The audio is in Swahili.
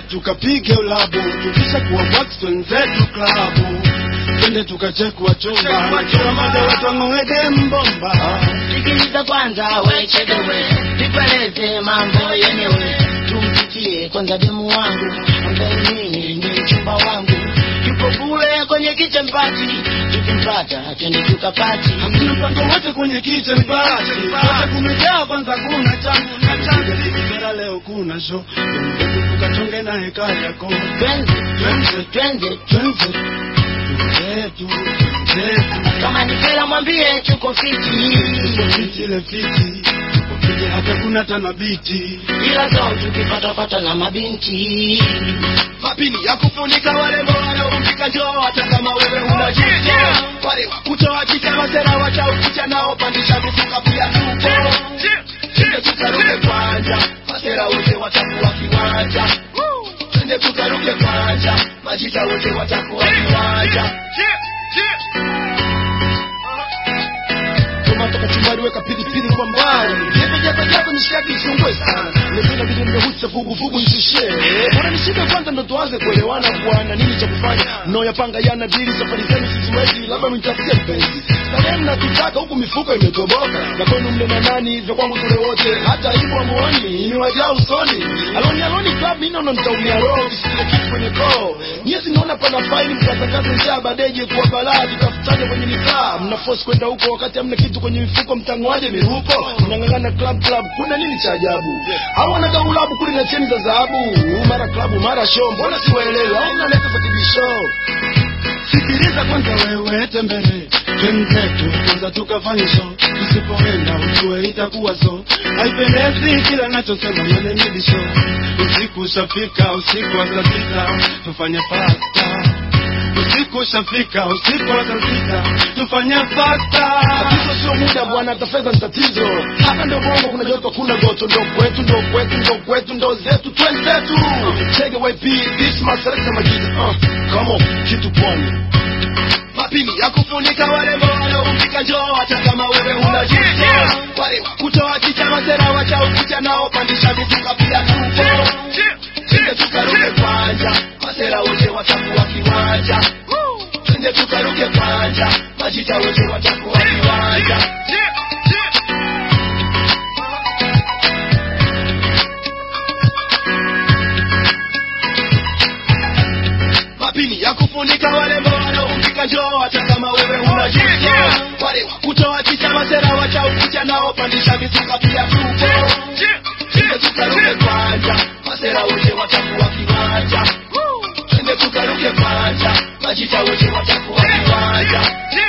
tukapige ulabu, tukisha kuwa box wenzetu klabu, twende tukachekwa chumba, kila mada watu wang'oede mbomba. Sikiliza kwanza wechedewe, nipeleze mambo yenyewe, tumpitie kwanza demu wangu, ambaye mimi ni mchumba wangu, yupo kule kwenye kitchen party, tukimpata twende tukapati. Hakuna mpango wote kwenye kitchen party, wote kumejaa kwanza kuna changu na changu. Nikisera leo kuna show, twende tukachonge na heka yako. Twende Zetu kama ni fela mwambie tuko fiti, ile fiti ukije hata kuna tanabiti, ila zao tukipata na mabinti. mapini ya kufunika wale mbona umpika njoo, hata kama wewe una jicho wale kutoa jicho wasera wacha ukicha nao pandisha mifuka pia tupo. Twende tukaruke kwanza, wasera wote watakuwa kiwanja, twende tukaruke kwanza, majita wote watakuwa kiwanja. Toka chumbani weka pilipili kwa mbali, japo nishaki isungwe sana, nimependa vile nimehutsa vugu nisishie. Bora nishike kwanza ndo tuanze kuelewana bwana, nini cha kufanya no yapanga yana dili, safari zenu siziwezi, labda mnitafutie mpenzi. Sasa mnatutaka huku mifuko imetoboka, na kwenu mle na nani hivyo kwangu tule wote, hata hivyo muoni imewajaa usoni. Aloni club mimi naona nitaumia roho, sisi kitu kwenye koo. Nyezi naona pana faili mkatakaza njaa badeje kwa balaa, tukafutane kwenye mikaa. Mna force kwenda huko wakati hamna kitu kwenye mifuko, mtangoaje miruko, mnangangana club, kuna nini cha ajabu? Au wanagaulabu kule na cheni za dhahabu, mara club mara show, mbona siwaelewi? Au mnaleta fatigi show? Sikiliza kwanza wewe tembele, twenzetu kwanza tukafanye show, tusipoenda ujue itakuwa so. Haipendezi kila nachosema mene midi show, usiku ushafika, usiku wa saa sita, tufanye fasta. Usiku ushafika, usiku wa saa sita, tufanye fasta. Tatizo sio muda bwana, tafedha ni tatizo. Hapa ndio bongo kuna joto kuna goto, ndo kwetu ndo zetu twenzetu. Take away beat, this my selection majita. Come on, kitu pwani. Mapini ya kufunika wale mbona umpika njoo, hata kama wewe una jicho wale kutoa kicha masera wacha ukicha nao pandisha mifuka pia tupo. Twende tukaruke kwanza, masera wote watakuwa kiwanja, twende tukaruke kwanza, majita wote watakuwa kiwanja. Mapini ya kufunika wale mbona umpika njoo, hata kama wewe una jicho wale kutoa kicha masera wacha ukicha nao pandisha mifuka pia tupo. Twende tukaruke kwanza, masera wote watakuwa kiwanja, twende tukaruke kwanza, majita wote watakuwa kiwanja.